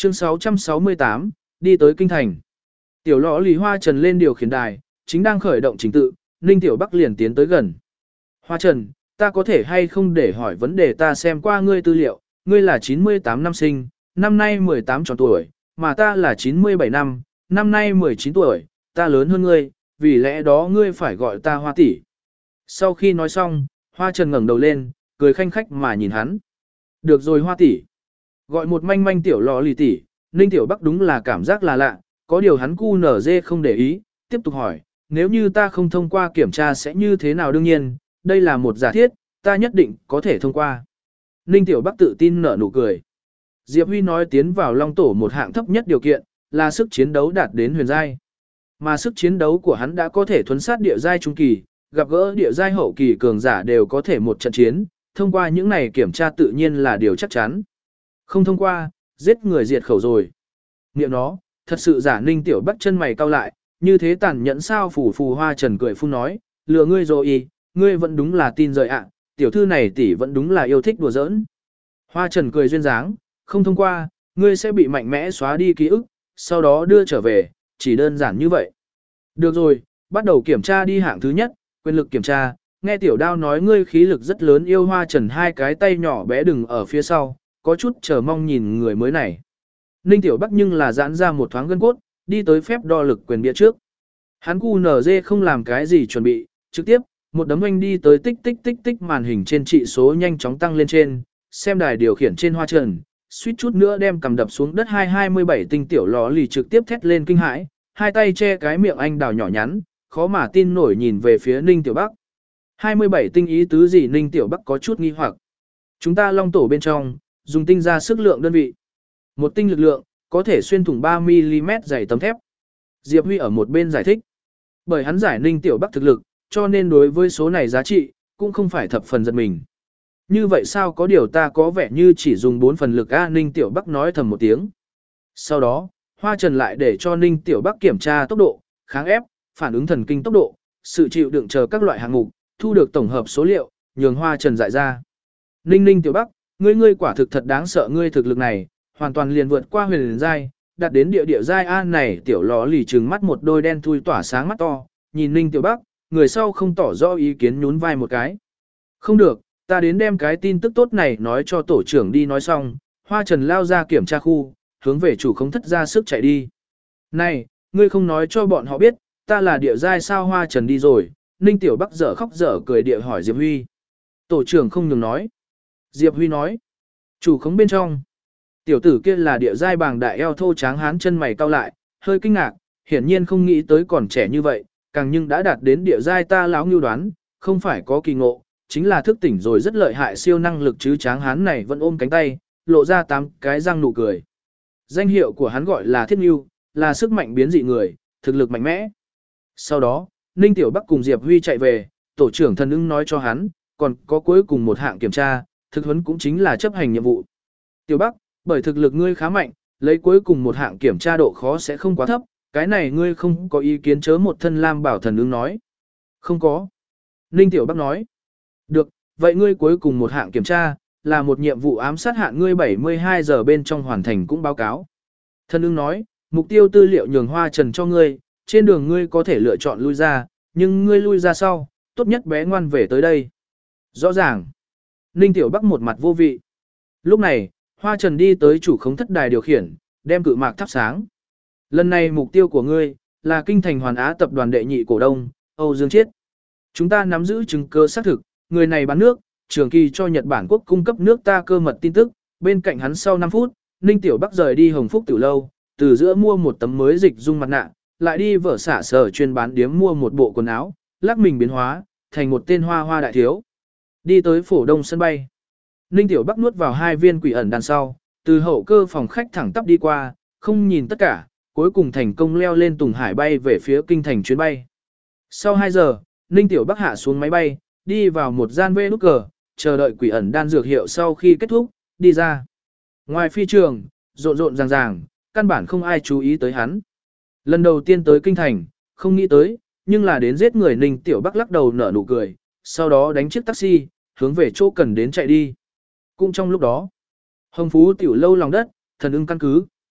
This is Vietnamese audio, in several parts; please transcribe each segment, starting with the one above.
Chương 668, đi tới kinh thành. Tiểu lọ lì Hoa Trần lên điều khiển đài, chính đang khởi động trình tự, Ninh Tiểu Bắc liền tiến tới gần. Hoa Trần, ta có thể hay không để hỏi vấn đề, ta xem qua ngươi tư liệu, ngươi là 98 năm sinh, năm nay 18 tròn tuổi, mà ta là 97 năm, năm nay 19 tuổi, ta lớn hơn ngươi, vì lẽ đó ngươi phải gọi ta Hoa tỷ. Sau khi nói xong, Hoa Trần ngẩng đầu lên, cười khanh khách mà nhìn hắn. Được rồi Hoa tỷ. Gọi một manh manh tiểu lọ lì tỷ, Ninh Tiểu Bắc đúng là cảm giác là lạ, có điều hắn cu nở dê không để ý, tiếp tục hỏi, nếu như ta không thông qua kiểm tra sẽ như thế nào? Đương nhiên, đây là một giả thiết, ta nhất định có thể thông qua. Ninh Tiểu Bắc tự tin nở nụ cười. Diệp Huy nói tiến vào Long Tổ một hạng thấp nhất điều kiện, là sức chiến đấu đạt đến huyền giai. Mà sức chiến đấu của hắn đã có thể thuấn sát địa giai trung kỳ, gặp gỡ địa giai hậu kỳ cường giả đều có thể một trận chiến, thông qua những này kiểm tra tự nhiên là điều chắc chắn. Không thông qua, giết người diệt khẩu rồi. Niệm nó, thật sự giả. Ninh Tiểu Bắc chân mày cau lại, như thế tàn nhẫn sao? Phù phù. Hoa Trần cười phun nói, lừa ngươi rồi y, ngươi vẫn đúng là tin rời ạ, tiểu thư này tỷ vẫn đúng là yêu thích đùa giỡn. Hoa Trần cười duyên dáng, không thông qua, ngươi sẽ bị mạnh mẽ xóa đi ký ức, sau đó đưa trở về, chỉ đơn giản như vậy. Được rồi, bắt đầu kiểm tra đi. Hạng thứ nhất, quyền lực kiểm tra, nghe Tiểu Đao nói ngươi khí lực rất lớn. Yêu Hoa Trần hai cái tay nhỏ bé đừng ở phía sau, có chút chờ mong nhìn người mới này. Ninh Tiểu Bắc nhưng là giãn ra một thoáng gân cốt, đi tới phép đo lực quyền bia trước. Hắn cu nở dê không làm cái gì chuẩn bị, trực tiếp, một đấm anh đi tới tích tích tích tích, màn hình trên trị số nhanh chóng tăng lên trên, xem đài điều khiển trên Hoa Trần, suýt chút nữa đem cầm đập xuống đất. 227 tinh tiểu lò lì trực tiếp thét lên kinh hãi, hai tay che cái miệng anh đào nhỏ nhắn, khó mà tin nổi nhìn về phía Ninh Tiểu Bắc. 27 tinh ý tứ gì? Ninh Tiểu Bắc có chút nghi hoặc. Chúng ta Long Tổ bên trong, dùng tinh ra sức lượng đơn vị. Một tinh lực lượng, có thể xuyên thủng 3mm dày tấm thép. Diệp Huy ở một bên giải thích. Bởi hắn giải Ninh Tiểu Bắc thực lực, cho nên đối với số này giá trị, cũng không phải thập phần giật mình. Như vậy sao? Có điều ta có vẻ như chỉ dùng 4 phần lực a. Ninh Tiểu Bắc nói thầm một tiếng. Sau đó, Hoa Trần lại để cho Ninh Tiểu Bắc kiểm tra tốc độ, kháng ép, phản ứng thần kinh tốc độ, sự chịu đựng chờ các loại hạng mục, thu được tổng hợp số liệu, nhường Hoa Trần giải ra. Ninh Tiểu Bắc, ngươi quả thực thật đáng sợ, ngươi thực lực này, hoàn toàn liền vượt qua huyền giai, đạt đến địa giai a. Này tiểu lò lì trừng mắt một đôi đen thui tỏa sáng mắt to, nhìn Ninh Tiểu Bắc, người sau không tỏ rõ ý kiến nhún vai một cái. Không được, ta đến đem cái tin tức tốt này nói cho tổ trưởng đi. Nói xong, Hoa Trần lao ra kiểm tra khu, hướng về chủ không thất ra sức chạy đi. Này, ngươi không nói cho bọn họ biết, ta là địa giai sao? Hoa Trần đi rồi, Ninh Tiểu Bắc dở khóc dở cười địa hỏi Diệp Huy. Tổ trưởng không nhường nói. Diệp Huy nói, chủ khống bên trong. Tiểu tử kia là địa giai bàng đại eo thô tráng hán, chân mày cau lại, hơi kinh ngạc, hiển nhiên không nghĩ tới còn trẻ như vậy, càng nhưng đã đạt đến địa giai. Ta láo ngưu đoán, không phải có kỳ ngộ, chính là thức tỉnh rồi rất lợi hại siêu năng lực chứ. Tráng hán này vẫn ôm cánh tay, lộ ra 8 cái răng nụ cười. Danh hiệu của hắn gọi là Thiết Ngưu, là sức mạnh biến dị người, thực lực mạnh mẽ. Sau đó, Ninh Tiểu Bắc cùng Diệp Huy chạy về, tổ trưởng Thần Ưng nói cho hắn, còn có cuối cùng một hạng kiểm tra, thực huấn cũng chính là chấp hành nhiệm vụ. Tiểu Bắc, bởi thực lực ngươi khá mạnh, lấy cuối cùng một hạng kiểm tra độ khó sẽ không quá thấp, cái này ngươi không có ý kiến chớ? Một thân lam bảo Thần Ưng nói. Không có. Ninh Tiểu Bắc nói. Được, vậy ngươi cuối cùng một hạng kiểm tra, là một nhiệm vụ ám sát hạn, ngươi 72 giờ bên trong hoàn thành cũng báo cáo. Thần Ưng nói, mục tiêu tư liệu nhường Hoa Trần cho ngươi, trên đường ngươi có thể lựa chọn lui ra, nhưng ngươi lui ra sau, tốt nhất bé ngoan về tới đây. Rõ ràng. Ninh Tiểu Bắc một mặt vô vị. Lúc này, Hoa Trần đi tới chủ khống thất đài điều khiển, đem cự mạc thắp sáng. Lần này mục tiêu của ngươi, là kinh thành Hoàn Á tập đoàn đệ nhị cổ đông, Âu Dương Chiết. Chúng ta nắm giữ chứng cứ xác thực, người này bán nước, trường kỳ cho Nhật Bản quốc cung cấp nước ta cơ mật tin tức. Bên cạnh hắn sau 5 phút, Ninh Tiểu Bắc rời đi Hồng Phúc Tiểu Lâu, từ giữa mua một tấm mới dịch dung mặt nạ, lại đi vở xả sở chuyên bán điếm mua một bộ quần áo, lắc mình biến hóa, thành một tên hoa đại thiếu. Đi tới Phổ Đông sân bay. Ninh Tiểu Bắc nuốt vào 2 viên quỷ ẩn đằng sau, từ hậu cơ phòng khách thẳng tắp đi qua, không nhìn tất cả, cuối cùng thành công leo lên Tùng Hải bay về phía kinh thành chuyến bay. Sau 2 giờ, Ninh Tiểu Bắc hạ xuống máy bay, đi vào một gian vê nút cờ, chờ đợi quỷ ẩn đan dược hiệu sau khi kết thúc, đi ra. Ngoài phi trường, rộn ràng, căn bản không ai chú ý tới hắn. Lần đầu tiên tới kinh thành, không nghĩ tới, nhưng là đến giết người. Ninh Tiểu Bắc lắc đầu nở nụ cười, sau đó đánh chiếc taxi, hướng về chỗ cần đến chạy đi. Cũng trong lúc đó, Hồng Phú Tiểu Lâu lòng đất, Thần Ưng căn cứ.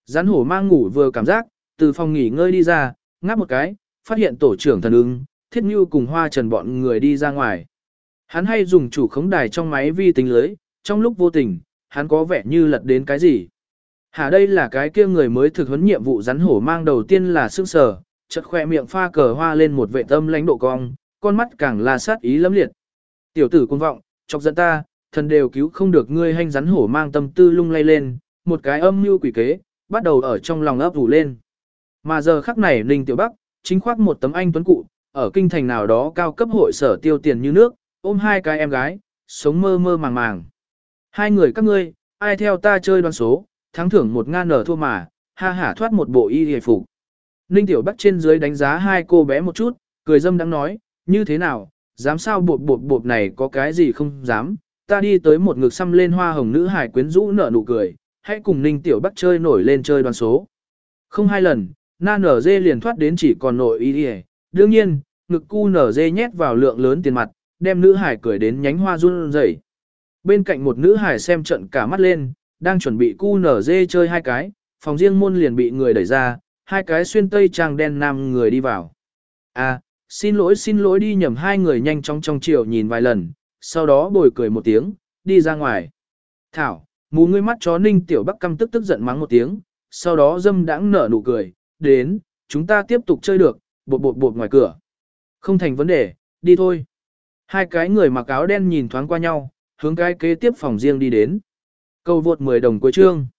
Rắn hổ mang ngủ vừa cảm giác, từ phòng nghỉ ngơi đi ra, ngáp một cái, phát hiện tổ trưởng Thần Ưng, Thiết Như cùng Hoa Trần bọn người đi ra ngoài. Hắn hay dùng chủ khống đài trong máy vi tính lưới, trong lúc vô tình, hắn có vẻ như lật đến cái gì. Đây là cái kia người mới thực huấn nhiệm vụ rắn hổ mang đầu tiên là sương sờ, chợt khoe miệng pha cờ hoa lên một vệ tâm lãnh độ cong, con mắt càng là sát ý lẫm liệt. Tiểu tử cuồng vọng, chọc giận ta, thần đều cứu không được ngươi, hành rắn hổ mang tâm tư lung lay lên, một cái âm mưu quỷ kế, bắt đầu ở trong lòng ấp ủ lên. Mà giờ khắc này Ninh Tiểu Bắc, chính khoác một tấm anh tuấn cụ, ở kinh thành nào đó cao cấp hội sở tiêu tiền như nước, ôm hai cái em gái, sống mơ mơ màng màng. Hai người các ngươi, ai theo ta chơi đoán số, thắng thưởng 1.000 nở thua mà, ha hả thoát một bộ y hề phục. Ninh Tiểu Bắc trên dưới đánh giá hai cô bé một chút, cười dâm đang nói, như thế nào, dám sao bộp này có cái gì không dám, ta đi tới một ngực xăm lên hoa hồng nữ hải quyến rũ nở nụ cười, hãy cùng Ninh Tiểu Bắc chơi nổi lên chơi đoán số. Không hai lần, na nở dê liền thoát đến chỉ còn nội y hề, đương nhiên, ngực cu nở dê nhét vào lượng lớn tiền mặt, đem nữ hải cười đến nhánh hoa run rẩy. Bên cạnh một nữ hải xem trận cả mắt lên, đang chuẩn bị cu nở dê chơi hai cái, phòng riêng môn liền bị người đẩy ra, hai cái xuyên tây trang đen nam người đi vào. Xin lỗi đi nhầm, hai người nhanh chóng trong chiều nhìn vài lần, sau đó bồi cười một tiếng, đi ra ngoài. Thảo, mù ngươi mắt chó. Ninh Tiểu Bắc căm tức giận mắng một tiếng, sau đó dâm đãng nở nụ cười, đến, chúng ta tiếp tục chơi được, bột ngoài cửa. Không thành vấn đề, đi thôi. Hai cái người mặc áo đen nhìn thoáng qua nhau, hướng cái kế tiếp phòng riêng đi đến. Câu vượt 10 đồng cuối chương.